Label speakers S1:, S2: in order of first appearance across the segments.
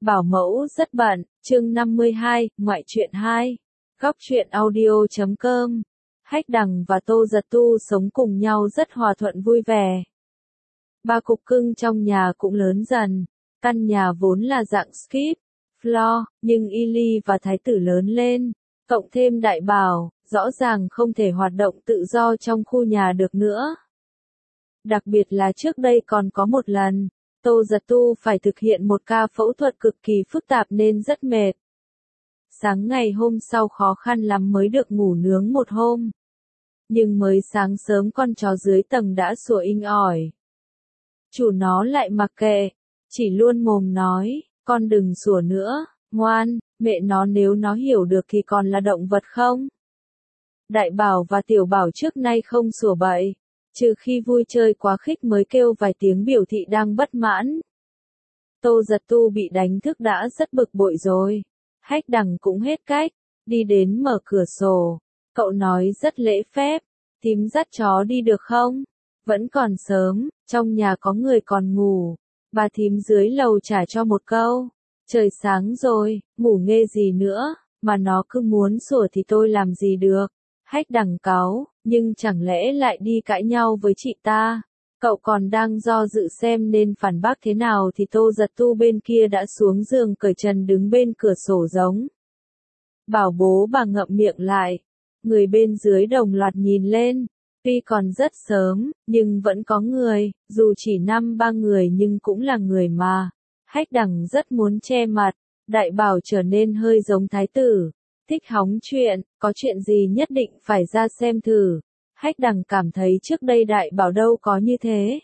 S1: Bảo mẫu rất bận, chương 52, ngoại truyện 2. Góc truyện audio.com. Hách Đằng và Tô Giật Tu sống cùng nhau rất hòa thuận vui vẻ. Ba cục cưng trong nhà cũng lớn dần. Căn nhà vốn là dạng skip floor, nhưng Y và Thái tử lớn lên, cộng thêm Đại Bảo, rõ ràng không thể hoạt động tự do trong khu nhà được nữa. Đặc biệt là trước đây còn có một lần, Tô Giật Tu phải thực hiện một ca phẫu thuật cực kỳ phức tạp nên rất mệt. Sáng ngày hôm sau khó khăn lắm mới được ngủ nướng một hôm. Nhưng mới sáng sớm con chó dưới tầng đã sủa inh ỏi. Chủ nó lại mặc kệ, chỉ luôn mồm nói, con đừng sủa nữa, ngoan, mẹ nó nếu nó hiểu được thì còn là động vật không? Đại Bảo và Tiểu Bảo trước nay không sủa bậy, trừ khi vui chơi quá khích mới kêu vài tiếng biểu thị đang bất mãn. Tô Giật Tu bị đánh thức đã rất bực bội rồi. Hách Đằng cũng hết cách, đi đến mở cửa sổ. Cậu nói rất lễ phép, thím dắt chó đi được không? Vẫn còn sớm, trong nhà có người còn ngủ. Bà thím dưới lầu trả cho một câu. Trời sáng rồi, ngủ nghê gì nữa, mà nó cứ muốn sủa thì tôi làm gì được. Hách Đằng cáu, nhưng chẳng lẽ lại đi cãi nhau với chị ta? Cậu còn đang do dự xem nên phản bác thế nào thì Tô Giật Tu bên kia đã xuống giường cởi trần đứng bên cửa sổ giống. Bảo bố bà ngậm miệng lại. Người bên dưới đồng loạt nhìn lên. Tuy còn rất sớm, nhưng vẫn có người, dù chỉ 5-3 người nhưng cũng là người mà. Hách Đằng rất muốn che mặt. Đại Bảo trở nên hơi giống Thái tử. Thích hóng chuyện, có chuyện gì nhất định phải ra xem thử. Hách Đằng cảm thấy trước đây Đại Bảo đâu có như thế.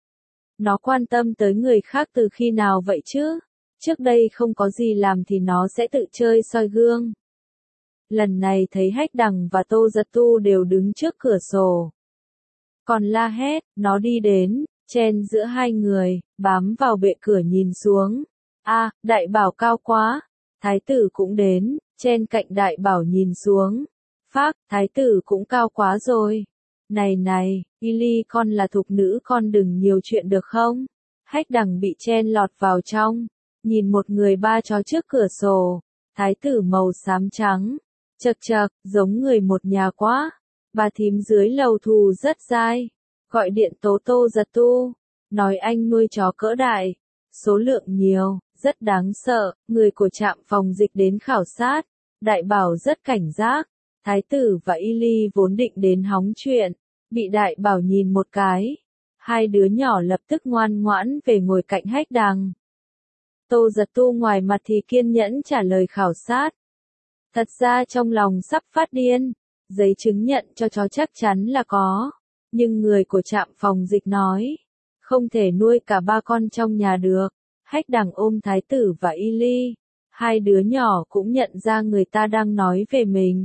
S1: Nó quan tâm tới người khác từ khi nào vậy chứ? Trước đây không có gì làm thì nó sẽ tự chơi soi gương. Lần này thấy Hách Đằng và Tô Giật Tu đều đứng trước cửa sổ. Còn la hét, nó đi đến, chen giữa hai người, bám vào bệ cửa nhìn xuống. Đại Bảo cao quá. Thái tử cũng đến, chen cạnh Đại Bảo nhìn xuống. Phác, Thái tử cũng cao quá rồi. Này, Y con là thục nữ con đừng nhiều chuyện được không? Hách Đằng bị chen lọt vào trong, nhìn một người ba chó trước cửa sổ. Thái tử màu xám trắng, chật, giống người một nhà quá. Bà thím dưới lầu thù rất dai, gọi điện tố Tô Giật Tu, nói anh nuôi chó cỡ đại, số lượng nhiều, rất đáng sợ. Người của trạm phòng dịch đến khảo sát. Đại Bảo rất cảnh giác. Thái tử và Y vốn định đến hóng chuyện, bị Đại Bảo nhìn một cái. Hai đứa nhỏ lập tức ngoan ngoãn về ngồi cạnh Hách Đằng. Tô Giật Tu ngoài mặt thì kiên nhẫn trả lời khảo sát. Thật ra trong lòng sắp phát điên, giấy chứng nhận cho chó chắc chắn là có. Nhưng người của trạm phòng dịch nói, không thể nuôi cả ba con trong nhà được. Hách Đằng ôm Thái tử và Y. Hai đứa nhỏ cũng nhận ra người ta đang nói về mình.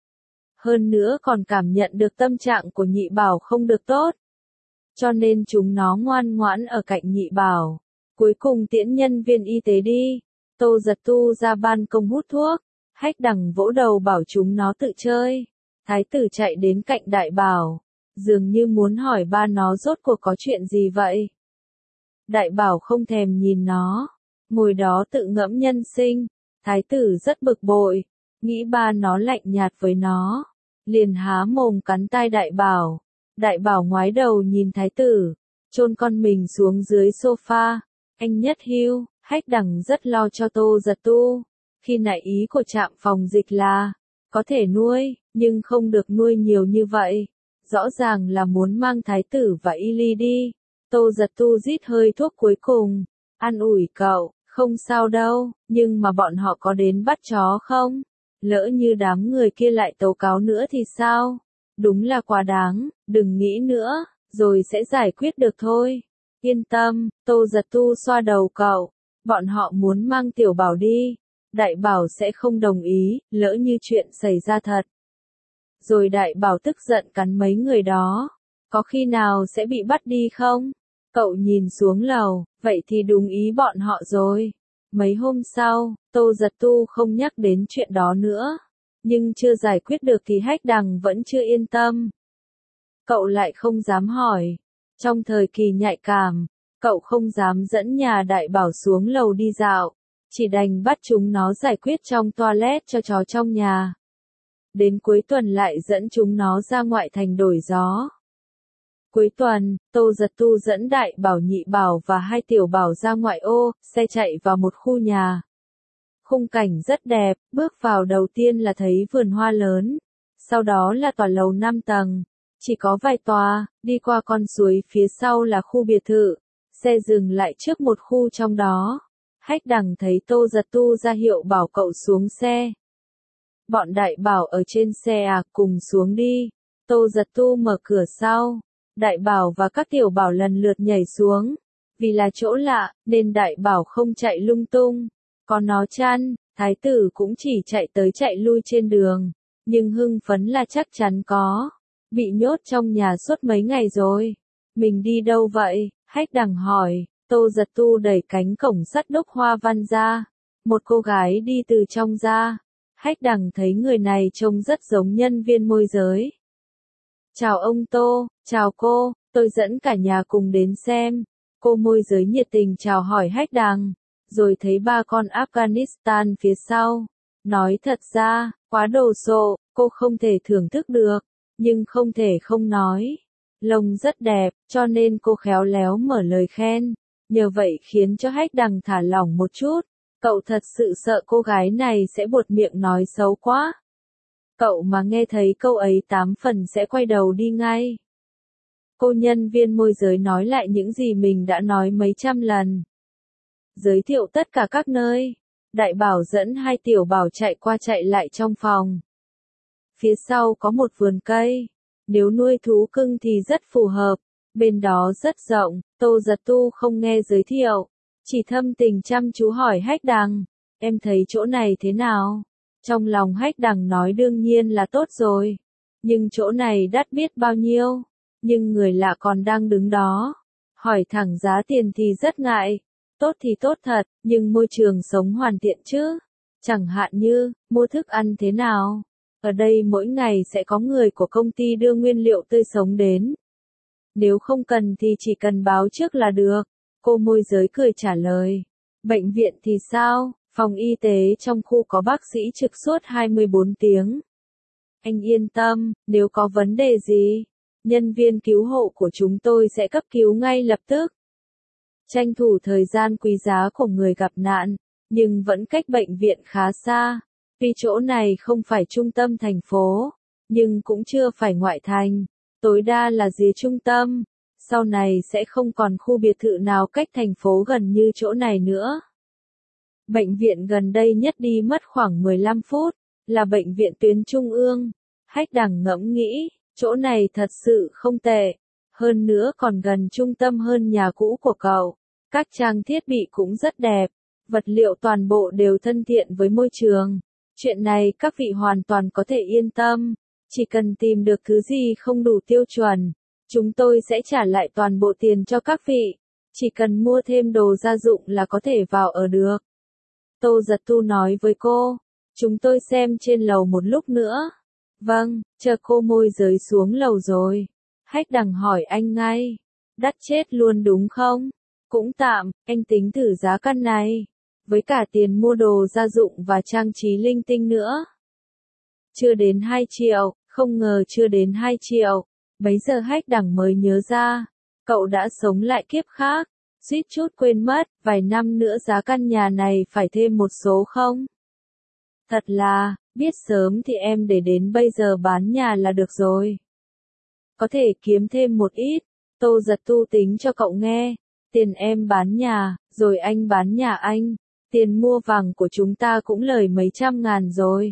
S1: Hơn nữa còn cảm nhận được tâm trạng của Nhị Bảo không được tốt. Cho nên chúng nó ngoan ngoãn ở cạnh Nhị Bảo. Cuối cùng tiễn nhân viên y tế đi. Tô Giật Tu ra ban công hút thuốc. Hách Đằng vỗ đầu bảo chúng nó tự chơi. Thái tử chạy đến cạnh Đại Bảo, dường như muốn hỏi ba nó rốt cuộc có chuyện gì vậy. Đại Bảo không thèm nhìn nó, ngồi đó tự ngẫm nhân sinh. Thái tử rất bực bội, nghĩ ba nó lạnh nhạt với nó, liền há mồm cắn tai Đại Bảo. Đại Bảo ngoái đầu nhìn Thái tử, chôn con mình xuống dưới sofa. Anh Nhất Hưu, Hách Đằng rất lo cho Tô Giật Tu. Khi nãy ý của trạm phòng dịch là, có thể nuôi, nhưng không được nuôi nhiều như vậy. Rõ ràng là muốn mang Thái tử và Y đi. Tô Giật Tu rít hơi thuốc cuối cùng, an ủi cậu, không sao đâu, nhưng mà bọn họ có đến bắt chó không? Lỡ như đám người kia lại tố cáo nữa thì sao? Đúng là quá đáng, đừng nghĩ nữa, rồi sẽ giải quyết được thôi. Yên tâm, Tô Giật Tu xoa đầu cậu, bọn họ muốn mang Tiểu Bảo đi. Đại Bảo sẽ không đồng ý, lỡ như chuyện xảy ra thật. Rồi Đại Bảo tức giận cắn mấy người đó. Có khi nào sẽ bị bắt đi không? Cậu nhìn xuống lầu, vậy thì đúng ý bọn họ rồi. Mấy hôm sau, Tô Giật Tu không nhắc đến chuyện đó nữa. Nhưng chưa giải quyết được thì Hách Đằng vẫn chưa yên tâm. Cậu lại không dám hỏi. Trong thời kỳ nhạy cảm, cậu không dám dẫn nhà Đại Bảo xuống lầu đi dạo. chỉ đành bắt chúng nó giải quyết trong toilet cho chó trong nhà. Đến cuối tuần lại dẫn chúng nó ra ngoại thành đổi gió. Cuối tuần, Tô Giật Tu dẫn Đại Bảo, Nhị Bảo và hai Tiểu Bảo ra ngoại ô, xe chạy vào một khu nhà. Khung cảnh rất đẹp, bước vào đầu tiên là thấy vườn hoa lớn, sau đó là tòa lầu 5 tầng, chỉ có vài tòa, đi qua con suối phía sau là khu biệt thự, xe dừng lại trước một khu trong đó. Hách Đằng thấy Tô Giật Tu ra hiệu bảo cậu xuống xe. Bọn Đại Bảo ở trên xe cùng xuống đi. Tô Giật Tu mở cửa sau. Đại Bảo và các Tiểu Bảo lần lượt nhảy xuống. Vì là chỗ lạ, nên Đại Bảo không chạy lung tung. Có nó chăn, Thái tử cũng chỉ chạy tới chạy lui trên đường. Nhưng hưng phấn là chắc chắn có. Bị nhốt trong nhà suốt mấy ngày rồi. Mình đi đâu vậy? Hách Đằng hỏi. Tô Giật Tu đẩy cánh cổng sắt đúc hoa văn ra. Một cô gái đi từ trong ra. Hách Đằng thấy người này trông rất giống nhân viên môi giới. Chào ông Tô, chào cô, tôi dẫn cả nhà cùng đến xem. Cô môi giới nhiệt tình chào hỏi Hách Đằng, rồi thấy ba con Afghanistan phía sau. Nói thật ra, quá đồ sộ, cô không thể thưởng thức được, nhưng không thể không nói. Lông rất đẹp, cho nên cô khéo léo mở lời khen. Nhờ vậy khiến cho Hách Đằng thả lỏng một chút. Cậu thật sự sợ cô gái này sẽ buột miệng nói xấu quá. Cậu mà nghe thấy câu ấy 8 phần sẽ quay đầu đi ngay. Cô nhân viên môi giới nói lại những gì mình đã nói mấy trăm lần. Giới thiệu tất cả các nơi. Đại Bảo dẫn hai Tiểu Bảo chạy qua chạy lại trong phòng. Phía sau có một vườn cây. Nếu nuôi thú cưng thì rất phù hợp. Bên đó rất rộng. Tô Giật Tu không nghe giới thiệu. Chỉ thâm tình chăm chú hỏi Hách Đằng. Em thấy chỗ này thế nào? Trong lòng Hách Đằng nói đương nhiên là tốt rồi. Nhưng chỗ này đắt biết bao nhiêu. Nhưng người lạ còn đang đứng đó. Hỏi thẳng giá tiền thì rất ngại. Tốt thì tốt thật, nhưng môi trường sống hoàn thiện chứ. Chẳng hạn như, mua thức ăn thế nào? Ở đây mỗi ngày sẽ có người của công ty đưa nguyên liệu tươi sống đến. Nếu không cần thì chỉ cần báo trước là được. Cô môi giới cười trả lời. Bệnh viện thì sao? Phòng y tế trong khu có bác sĩ trực suốt 24 tiếng. Anh yên tâm, nếu có vấn đề gì, nhân viên cứu hộ của chúng tôi sẽ cấp cứu ngay lập tức. Tranh thủ thời gian quý giá của người gặp nạn, nhưng vẫn cách bệnh viện khá xa. Vì chỗ này không phải trung tâm thành phố, nhưng cũng chưa phải ngoại thành, tối đa là dưới trung tâm. Sau này sẽ không còn khu biệt thự nào cách thành phố gần như chỗ này nữa. Bệnh viện gần đây nhất đi mất khoảng 15 phút, là bệnh viện tuyến trung ương. Hách Đằng ngẫm nghĩ, chỗ này thật sự không tệ. Hơn nữa còn gần trung tâm hơn nhà cũ của cậu. Các trang thiết bị cũng rất đẹp. Vật liệu toàn bộ đều thân thiện với môi trường. Chuyện này các vị hoàn toàn có thể yên tâm. Chỉ cần tìm được thứ gì không đủ tiêu chuẩn, chúng tôi sẽ trả lại toàn bộ tiền cho các vị. Chỉ cần mua thêm đồ gia dụng là có thể vào ở được. Tô Giật Tu nói với cô. Chúng tôi xem trên lầu một lúc nữa. Vâng, chờ cô môi giới xuống lầu rồi. Hách Đằng hỏi anh ngay. Đắt chết luôn đúng không? Cũng tạm, anh tính thử giá căn này. Với cả tiền mua đồ gia dụng và trang trí linh tinh nữa. Chưa đến 2 triệu, không ngờ chưa đến 2 triệu. Bấy giờ Hách Đằng mới nhớ ra. Cậu đã sống lại kiếp khác. Suýt chút quên mất, vài năm nữa giá căn nhà này phải thêm một số không? Thật là, biết sớm thì em để đến bây giờ bán nhà là được rồi. Có thể kiếm thêm một ít. Tô Giật Tu tính cho cậu nghe. Tiền em bán nhà, rồi anh bán nhà anh. Tiền mua vàng của chúng ta cũng lời mấy trăm ngàn rồi.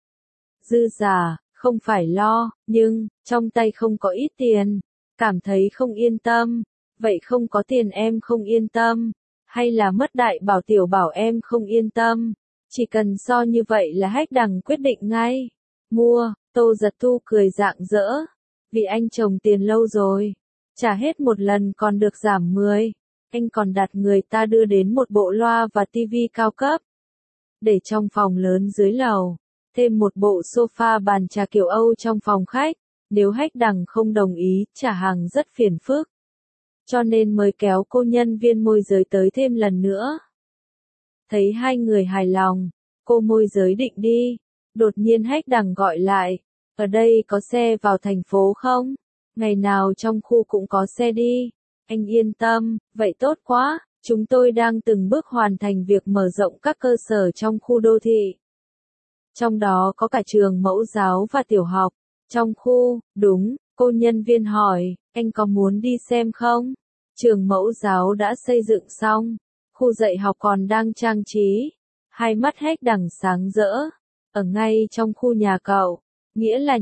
S1: Dư giả, không phải lo, nhưng, trong tay không có ít tiền. Cảm thấy không yên tâm. Vậy không có tiền em không yên tâm. Hay là mất Đại Bảo Tiểu Bảo em không yên tâm. Chỉ cần so như vậy là Hách Đằng quyết định ngay. Mua, Tô Giật Tu cười rạng rỡ. Vì anh trồng tiền lâu rồi. Trả hết một lần còn được giảm 10. Anh còn đặt người ta đưa đến một bộ loa và tivi cao cấp. Để trong phòng lớn dưới lầu. Thêm một bộ sofa bàn trà kiểu Âu trong phòng khách. Nếu Hách Đằng không đồng ý, trả hàng rất phiền phức. Cho nên mới kéo cô nhân viên môi giới tới thêm lần nữa. Thấy hai người hài lòng, cô môi giới định đi. Đột nhiên Hách Đằng gọi lại, ở đây có xe vào thành phố không? Ngày nào trong khu cũng có xe đi. Anh yên tâm, vậy tốt quá, chúng tôi đang từng bước hoàn thành việc mở rộng các cơ sở trong khu đô thị. Trong đó có cả trường mẫu giáo và tiểu học. Trong khu, đúng, cô nhân viên hỏi, anh có muốn đi xem không? Trường mẫu giáo đã xây dựng xong, khu dạy học còn đang trang trí. Hai mắt Hách Đằng sáng rỡ, ở ngay trong khu nhà cậu, nghĩa là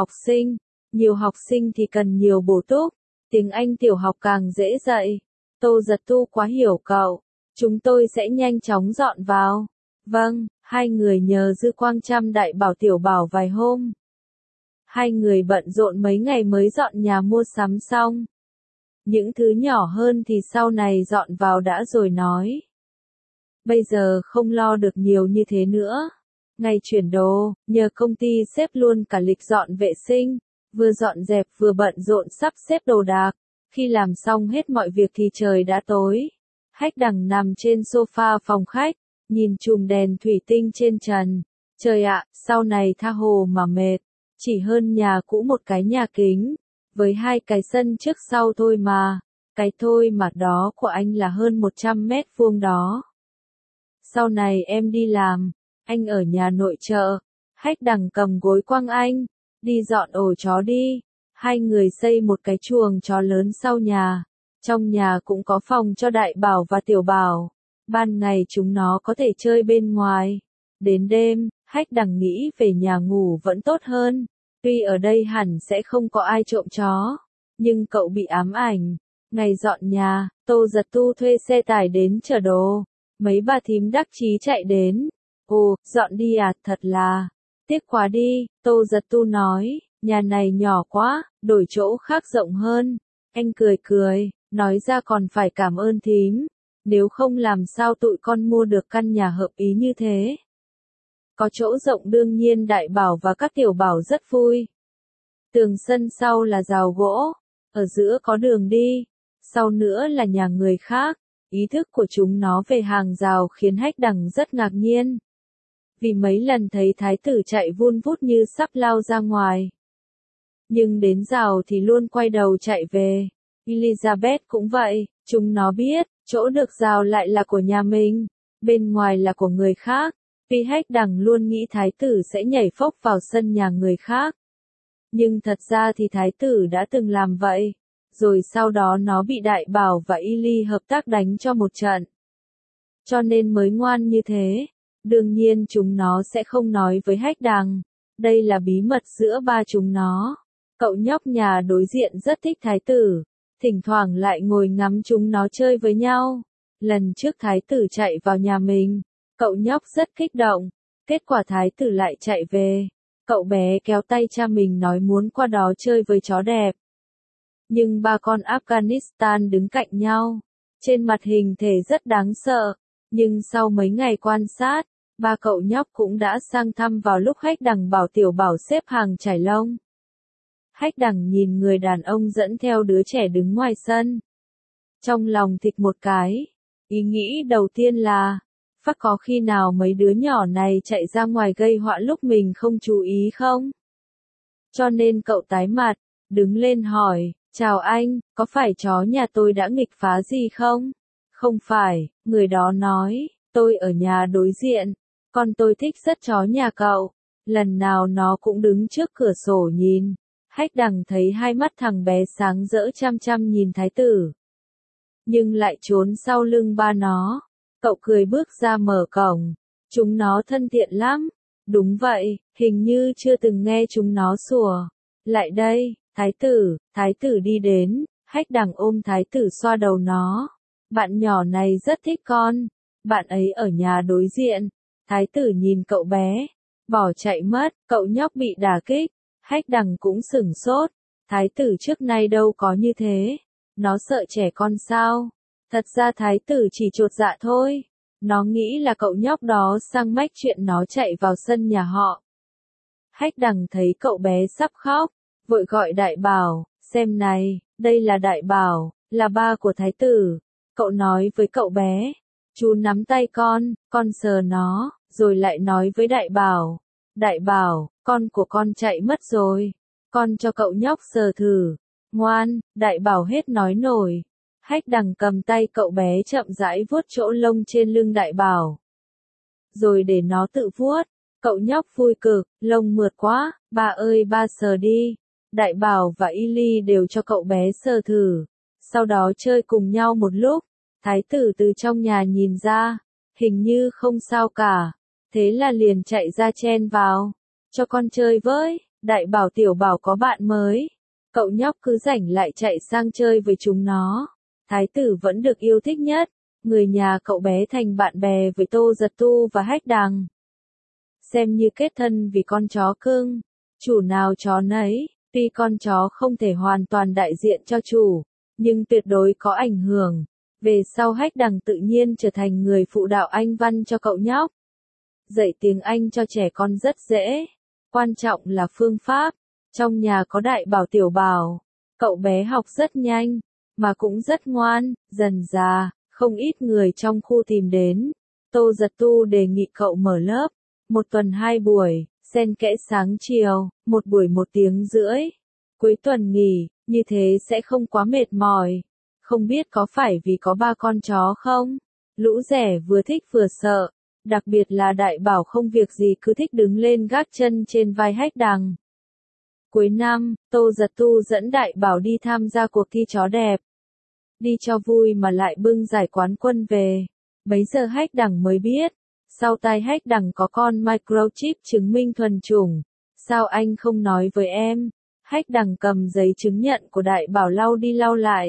S1: nhiều học sinh thì cần nhiều bổ túc, tiếng Anh tiểu học càng dễ dạy. Tô Giật Tu quá hiểu cậu, chúng tôi sẽ nhanh chóng dọn vào. Vâng, hai người nhờ Dư Quang chăm đại bảo tiểu bảo vài hôm. Hai người bận rộn mấy ngày mới dọn nhà mua sắm xong. Những thứ nhỏ hơn thì sau này dọn vào đã rồi nói. Bây giờ không lo được nhiều như thế nữa. Ngày chuyển đồ, nhờ công ty xếp luôn cả lịch dọn vệ sinh, vừa dọn dẹp vừa bận rộn sắp xếp đồ đạc. Khi làm xong hết mọi việc thì trời đã tối. Hách Đằng nằm trên sofa phòng khách, nhìn chùm đèn thủy tinh trên trần. Trời ạ, sau này tha hồ mà mệt. Chỉ hơn nhà cũ một cái nhà kính, với hai cái sân trước sau thôi mà. Cái thôi mà đó của anh là hơn 100 mét vuông đó. Sau này em đi làm, anh ở nhà nội trợ. Hách Đằng cầm gối quăng anh, đi dọn ổ chó đi. Hai người xây một cái chuồng chó lớn sau nhà. Trong nhà cũng có phòng cho đại bảo và tiểu bảo. Ban ngày chúng nó có thể chơi bên ngoài. Đến đêm, Hách Đằng nghĩ về nhà ngủ vẫn tốt hơn. Tuy ở đây hẳn sẽ không có ai trộm chó, nhưng cậu bị ám ảnh. Ngày dọn nhà, Tô Giật Tu thuê xe tải đến chở đồ. Mấy bà thím đắc chí chạy đến. Ồ, dọn đi à, thật là tiếc quá đi, Tô Giật Tu nói, nhà này nhỏ quá, đổi chỗ khác rộng hơn. Anh cười cười, nói ra còn phải cảm ơn thím. Nếu không làm sao tụi con mua được căn nhà hợp ý như thế. Có chỗ rộng đương nhiên đại bảo và các tiểu bảo rất vui. Tường sân sau là rào gỗ, ở giữa có đường đi, sau nữa là nhà người khác. Ý thức của chúng nó về hàng rào khiến Hách Đằng rất ngạc nhiên. Vì mấy lần thấy thái tử chạy vun vút như sắp lao ra ngoài. Nhưng đến rào thì luôn quay đầu chạy về. Elizabeth cũng vậy, chúng nó biết, chỗ được rào lại là của nhà mình, bên ngoài là của người khác. Vì Hách Đằng luôn nghĩ thái tử sẽ nhảy phốc vào sân nhà người khác. Nhưng thật ra thì thái tử đã từng làm vậy. Rồi sau đó nó bị đại bảo và Ili hợp tác đánh cho một trận. Cho nên mới ngoan như thế. Đương nhiên chúng nó sẽ không nói với Hách Đằng. Đây là bí mật giữa ba chúng nó. Cậu nhóc nhà đối diện rất thích thái tử. Thỉnh thoảng lại ngồi ngắm chúng nó chơi với nhau. Lần trước thái tử chạy vào nhà mình. Cậu nhóc rất kích động. Kết quả thái tử lại chạy về. Cậu bé kéo tay cha mình nói muốn qua đó chơi với chó đẹp. Nhưng ba con Afghanistan đứng cạnh nhau. Trên mặt hình thể rất đáng sợ. Nhưng sau mấy ngày quan sát, ba cậu nhóc cũng đã sang thăm vào lúc Hách Đằng bảo tiểu bảo xếp hàng chải lông. Hách Đằng nhìn người đàn ông dẫn theo đứa trẻ đứng ngoài sân. Trong lòng thịch một cái. Ý nghĩ đầu tiên là, phát có khi nào mấy đứa nhỏ này chạy ra ngoài gây họa lúc mình không chú ý không? Cho nên cậu tái mặt, đứng lên hỏi, chào anh, có phải chó nhà tôi đã nghịch phá gì không? Không phải, người đó nói, tôi ở nhà đối diện, con tôi thích rất chó nhà cậu, lần nào nó cũng đứng trước cửa sổ nhìn. Hách Đằng thấy hai mắt thằng bé sáng rỡ chăm chăm nhìn thái tử. Nhưng lại trốn sau lưng ba nó. Cậu cười bước ra mở cổng. Chúng nó thân thiện lắm. Đúng vậy, hình như chưa từng nghe chúng nó sủa. Lại đây, thái tử đi đến. Hách Đằng ôm thái tử xoa đầu nó. Bạn nhỏ này rất thích con. Bạn ấy ở nhà đối diện. Thái tử nhìn cậu bé. Bỏ chạy mất, cậu nhóc bị đả kích. Hách Đằng cũng sửng sốt. Thái tử trước nay đâu có như thế. Nó sợ trẻ con sao? Thật ra thái tử chỉ chột dạ thôi. Nó nghĩ là cậu nhóc đó sang mách chuyện nó chạy vào sân nhà họ. Hách Đằng thấy cậu bé sắp khóc, vội gọi đại bảo, xem này, đây là đại bảo, là ba của thái tử. Cậu nói với cậu bé, Chú nắm tay con sờ nó, rồi lại nói với Đại Bảo, con của con chạy mất rồi. Con cho cậu nhóc sờ thử. Ngoan, Đại Bảo hết nói nổi. Hách Đằng cầm tay cậu bé chậm rãi vuốt chỗ lông trên lưng Đại Bảo. Rồi để nó tự vuốt. Cậu nhóc vui cực, lông mượt quá, ba ơi ba sờ đi. Đại Bảo và Y đều cho cậu bé sờ thử. Sau đó chơi cùng nhau một lúc. Thái tử từ trong nhà nhìn ra, hình như không sao cả. Thế là liền chạy ra chen vào. Cho con chơi với, Đại Bảo Tiểu Bảo có bạn mới. Cậu nhóc cứ rảnh lại chạy sang chơi với chúng nó. Thái tử vẫn được yêu thích nhất. Người nhà cậu bé thành bạn bè với Tô Giật Tu và Hách Đằng. Xem như kết thân vì con chó cưng. Chủ nào chó nấy, tuy con chó không thể hoàn toàn đại diện cho chủ, nhưng tuyệt đối có ảnh hưởng. Về sau Hách Đằng tự nhiên trở thành người phụ đạo Anh văn cho cậu nhóc. Dạy tiếng Anh cho trẻ con rất dễ. Quan trọng là phương pháp. Trong nhà có Đại Bảo Tiểu Bảo. Cậu bé học rất nhanh, mà cũng rất ngoan. Dần dà, không ít người trong khu tìm đến. Tô Giật Tu đề nghị cậu mở lớp. 1 tuần 2 buổi, xen kẽ sáng chiều, 1 buổi 1 tiếng rưỡi. Cuối tuần nghỉ, như thế sẽ không quá mệt mỏi. Không biết có phải vì có 3 con chó không? Lũ rẻ vừa thích vừa sợ. Đặc biệt là Đại Bảo không việc gì cứ thích đứng lên gác chân trên vai Hách Đằng. Cuối năm, Tô Giật Tu dẫn Đại Bảo đi tham gia cuộc thi chó đẹp. Đi cho vui mà lại bưng giải quán quân về. Bấy giờ Hách Đằng mới biết. Sau tai Hách Đằng có con microchip chứng minh thuần chủng. Sao anh không nói với em? Hách Đằng cầm giấy chứng nhận của Đại Bảo lau đi lau lại.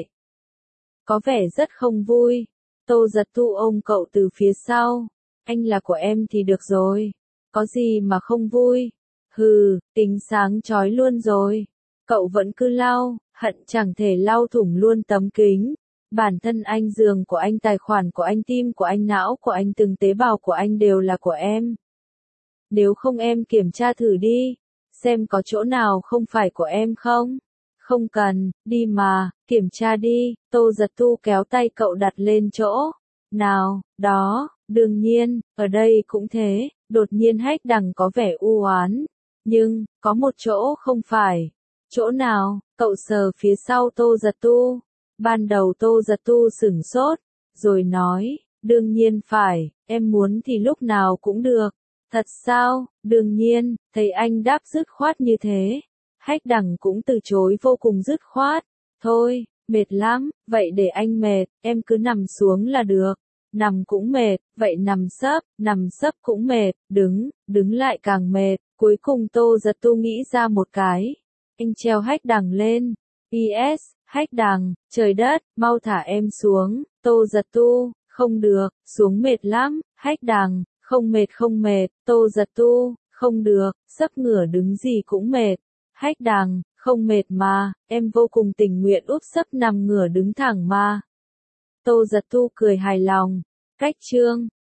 S1: Có vẻ rất không vui. Tô Giật Tu ôm cậu từ phía sau. Anh là của em thì được rồi. Có gì mà không vui? Hừ, tính sáng chói luôn rồi. Cậu vẫn cứ lau, hận chẳng thể lau thủng luôn tấm kính. Bản thân anh, giường của anh, tài khoản của anh, tim của anh, não của anh, từng tế bào của anh đều là của em. Nếu không em kiểm tra thử đi. Xem có chỗ nào không phải của em không? Không cần, đi mà, kiểm tra đi. Tô Giật Tu kéo tay cậu đặt lên chỗ. Nào, đó, đương nhiên, ở đây cũng thế. Đột nhiên Hách Đằng có vẻ u oán. Nhưng, có một chỗ không phải. Chỗ nào? Cậu sờ phía sau Tô Giật Tu. Ban đầu Tô Giật Tu sửng sốt, rồi nói, đương nhiên phải, em muốn thì lúc nào cũng được. Thật sao? Đương nhiên, thấy anh đáp dứt khoát như thế. Hách Đằng cũng từ chối vô cùng dứt khoát. Thôi, mệt lắm, vậy để anh mệt, em cứ nằm xuống là được. Nằm cũng mệt, vậy nằm sấp cũng mệt, đứng lại càng mệt. Cuối cùng Tô Giật Tu nghĩ ra một cái. Anh treo Hách Đằng lên. PS, Hách Đằng, trời đất, mau thả em xuống. Tô Giật Tu, không được, xuống mệt lắm. Hách Đằng, không mệt. Tô Giật Tu, không được, sấp ngửa đứng gì cũng mệt. Hách Đằng, không mệt mà, em vô cùng tình nguyện úp sấp nằm ngửa đứng thẳng mà. Tô Giật Tu cười hài lòng. Cách chương